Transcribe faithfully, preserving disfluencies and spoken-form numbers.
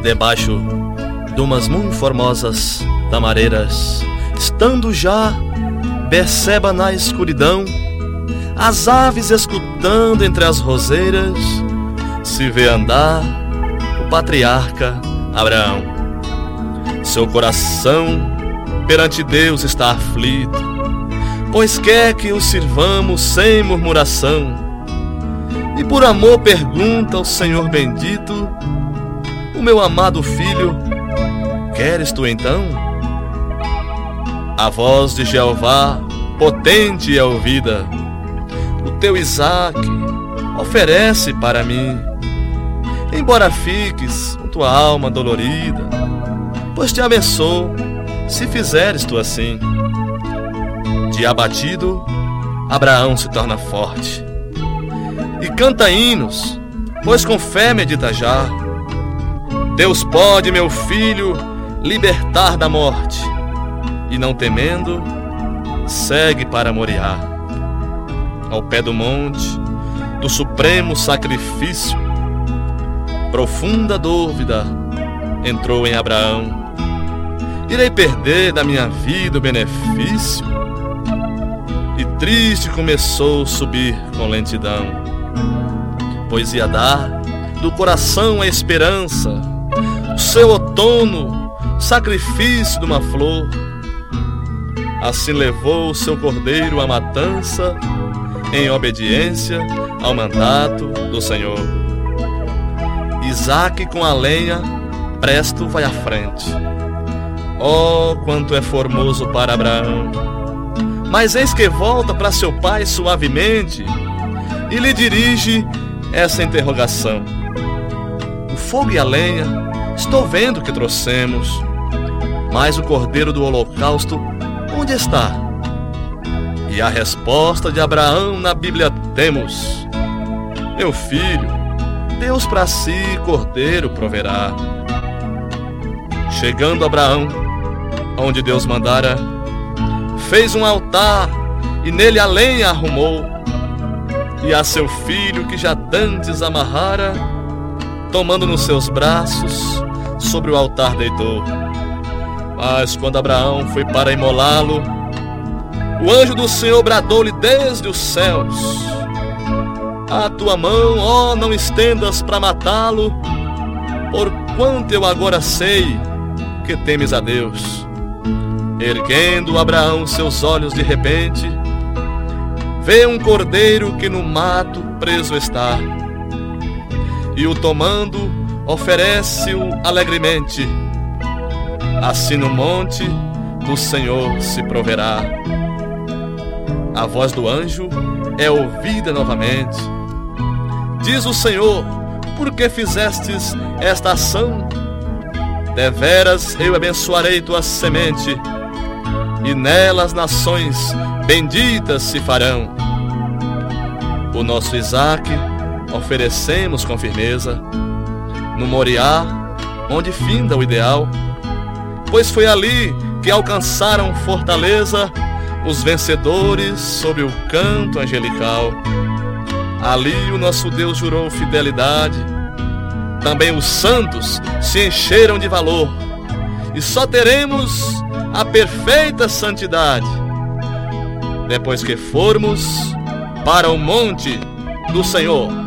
Debaixo de umas muito formosas tamareiras, estando já Berseba na escuridão, as aves escutando entre as roseiras, se vê andar o patriarca Abraão. Seu coração perante Deus está aflito, pois quer que o sirvamos sem murmuração. E por amor pergunta ao Senhor bendito: o meu amado filho, queres tu então? A voz de Jeová potente é ouvida, o teu Isaque oferece para mim. Embora fiques com tua alma dolorida, pois te abençoo se fizeres tu assim. De abatido, Abraão se torna forte e canta hinos, pois com fé medita já. Deus pode, meu filho, libertar da morte, e não temendo, segue para Moriá. Ao pé do monte do supremo sacrifício, profunda dúvida entrou em Abraão: irei perder da minha vida o benefício? E triste começou a subir com lentidão, pois ia dar do coração a esperança, o seu outono, sacrifício de uma flor. Assim levou o seu cordeiro à matança, em obediência ao mandato do Senhor. Isaque com a lenha presto vai à frente. Oh, quanto é formoso para Abraão! Mas eis que volta para seu pai suavemente e lhe dirige essa interrogação: o fogo e a lenha estou vendo que trouxemos, mas o cordeiro do holocausto onde está? E a resposta de Abraão na Bíblia temos: meu filho, Deus para si cordeiro proverá. Chegando Abraão onde Deus mandara, fez um altar e nele a lenha arrumou, e a seu filho que já dantes amarrara, tomando nos seus braços, sobre o altar deitou. Mas quando Abraão foi para imolá-lo, o anjo do Senhor bradou-lhe desde os céus: a tua mão, ó, não estendas para matá-lo, porquanto eu agora sei que temes a Deus. Erguendo Abraão seus olhos de repente, vê um cordeiro que no mato preso está, e o tomando oferece-o alegremente. Assim no monte do Senhor se proverá. A voz do anjo é ouvida novamente. Diz o Senhor: por que fizestes esta ação? Deveras eu abençoarei tua semente, e nela as nações benditas se farão. O nosso Isaque oferecemos com firmeza, no Moriá, onde finda o ideal, pois foi ali que alcançaram fortaleza os vencedores sob o canto angelical. Ali o nosso Deus jurou fidelidade, também os santos se encheram de valor, e só teremos a perfeita santidade depois que formos para o monte do Senhor.